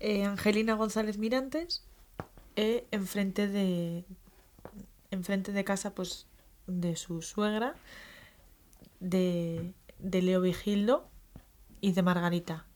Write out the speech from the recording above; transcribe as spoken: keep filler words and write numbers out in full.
eh, Angelina González Mirantes e enfrente de enfrente de casa pues de su suegra, de, de Leo Vigildo y de Margarita.